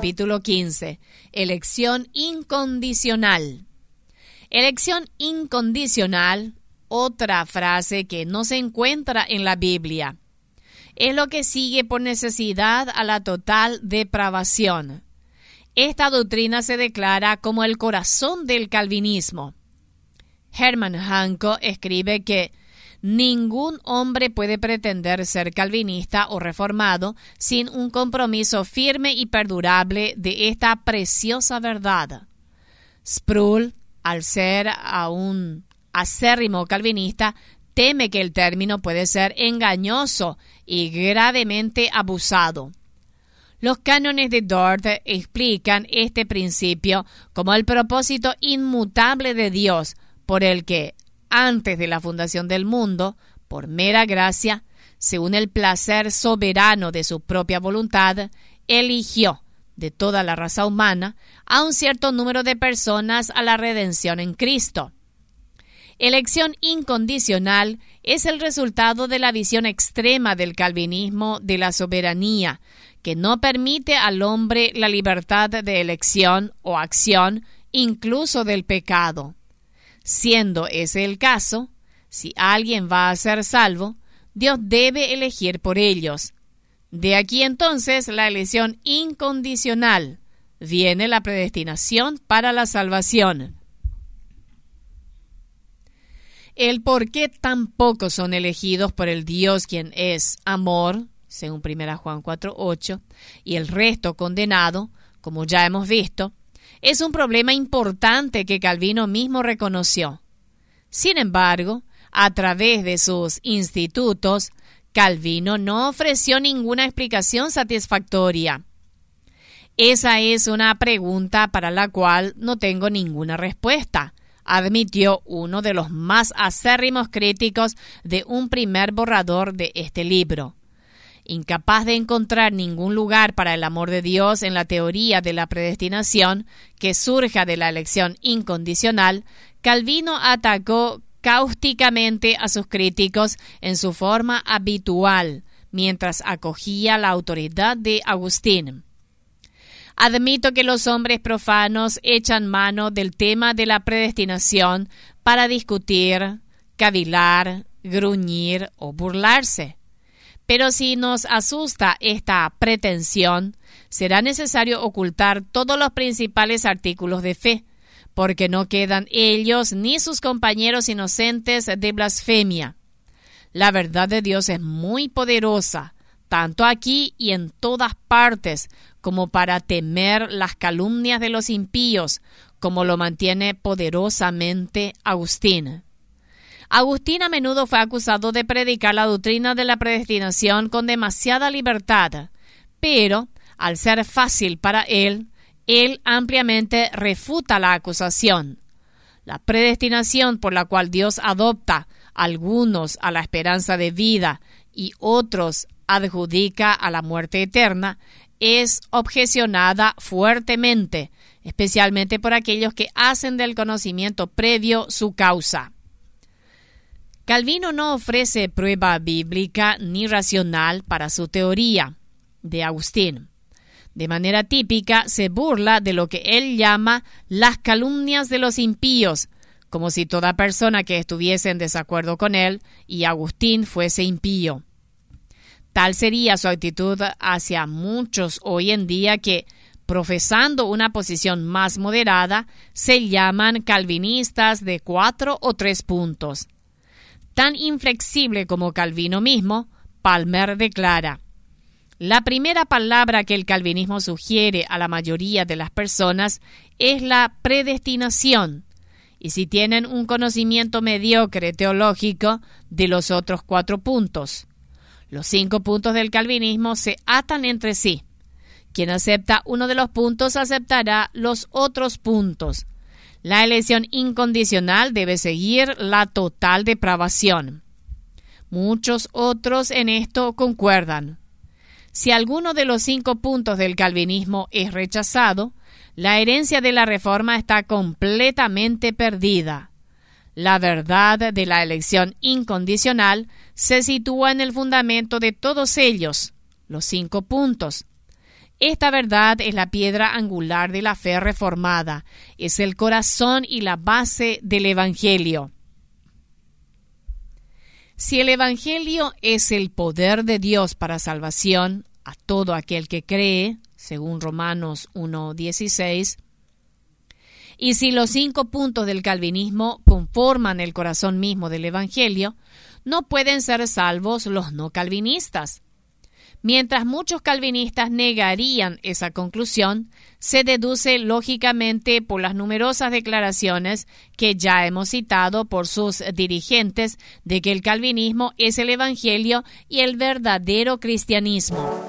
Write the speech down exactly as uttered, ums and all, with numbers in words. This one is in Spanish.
capítulo quince. Elección incondicional. Elección incondicional, otra frase que no se encuentra en la Biblia. Es lo que sigue por necesidad a la total depravación. Esta doctrina se declara como el corazón del calvinismo. Herman Hancock escribe que ningún hombre puede pretender ser calvinista o reformado sin un compromiso firme y perdurable de esta preciosa verdad. Sproul, al ser un acérrimo calvinista, teme que el término puede ser engañoso y gravemente abusado. Los cánones de Dort explican este principio como el propósito inmutable de Dios, por el que, antes de la fundación del mundo, por mera gracia, según el placer soberano de su propia voluntad, eligió de toda la raza humana a un cierto número de personas a la redención en Cristo. Elección incondicional es el resultado de la visión extrema del calvinismo de la soberanía, que no permite al hombre la libertad de elección o acción, incluso del pecado. Siendo ese el caso, si alguien va a ser salvo, Dios debe elegir por ellos. De aquí entonces la elección incondicional. Viene la predestinación para la salvación. El por qué tan pocos son elegidos por el Dios quien es amor, según primera Juan cuatro ocho, y el resto condenado, como ya hemos visto, es un problema importante que Calvino mismo reconoció. Sin embargo, a través de sus institutos, Calvino no ofreció ninguna explicación satisfactoria. Esa es una pregunta para la cual no tengo ninguna respuesta, admitió uno de los más acérrimos críticos de un primer borrador de este libro. Incapaz de encontrar ningún lugar para el amor de Dios en la teoría de la predestinación que surja de la elección incondicional, Calvino atacó cáusticamente a sus críticos en su forma habitual, mientras acogía la autoridad de Agustín. Admito que los hombres profanos echan mano del tema de la predestinación para discutir, cavilar, gruñir o burlarse. Pero si nos asusta esta pretensión, será necesario ocultar todos los principales artículos de fe, porque no quedan ellos ni sus compañeros inocentes de blasfemia. La verdad de Dios es muy poderosa, tanto aquí y en todas partes, como para temer las calumnias de los impíos, como lo mantiene poderosamente Agustín. Agustín a menudo fue acusado de predicar la doctrina de la predestinación con demasiada libertad, pero, al ser fácil para él, él ampliamente refuta la acusación. La predestinación por la cual Dios adopta a algunos a la esperanza de vida y otros adjudica a la muerte eterna es objecionada fuertemente, especialmente por aquellos que hacen del conocimiento previo su causa. Calvino no ofrece prueba bíblica ni racional para su teoría de Agustín. De manera típica se burla de lo que él llama las calumnias de los impíos, como si toda persona que estuviese en desacuerdo con él y Agustín fuese impío. Tal sería su actitud hacia muchos hoy en día que, profesando una posición más moderada, se llaman calvinistas de cuatro o tres puntos. Tan inflexible como Calvino mismo, Palmer declara: la primera palabra que el calvinismo sugiere a la mayoría de las personas es la predestinación, y si tienen un conocimiento mediocre teológico, de los otros cuatro puntos. Los cinco puntos del calvinismo se atan entre sí. Quien acepta uno de los puntos aceptará los otros puntos. La elección incondicional debe seguir la total depravación. Muchos otros en esto concuerdan. Si alguno de los cinco puntos del calvinismo es rechazado, la herencia de la reforma está completamente perdida. La verdad de la elección incondicional se sitúa en el fundamento de todos ellos, los cinco puntos. Esta verdad es la piedra angular de la fe reformada, es el corazón y la base del Evangelio. Si el Evangelio es el poder de Dios para salvación a todo aquel que cree, según Romanos uno dieciséis, y si los cinco puntos del calvinismo conforman el corazón mismo del Evangelio, no pueden ser salvos los no calvinistas. Mientras muchos calvinistas negarían esa conclusión, se deduce lógicamente por las numerosas declaraciones que ya hemos citado por sus dirigentes de que el calvinismo es el Evangelio y el verdadero cristianismo.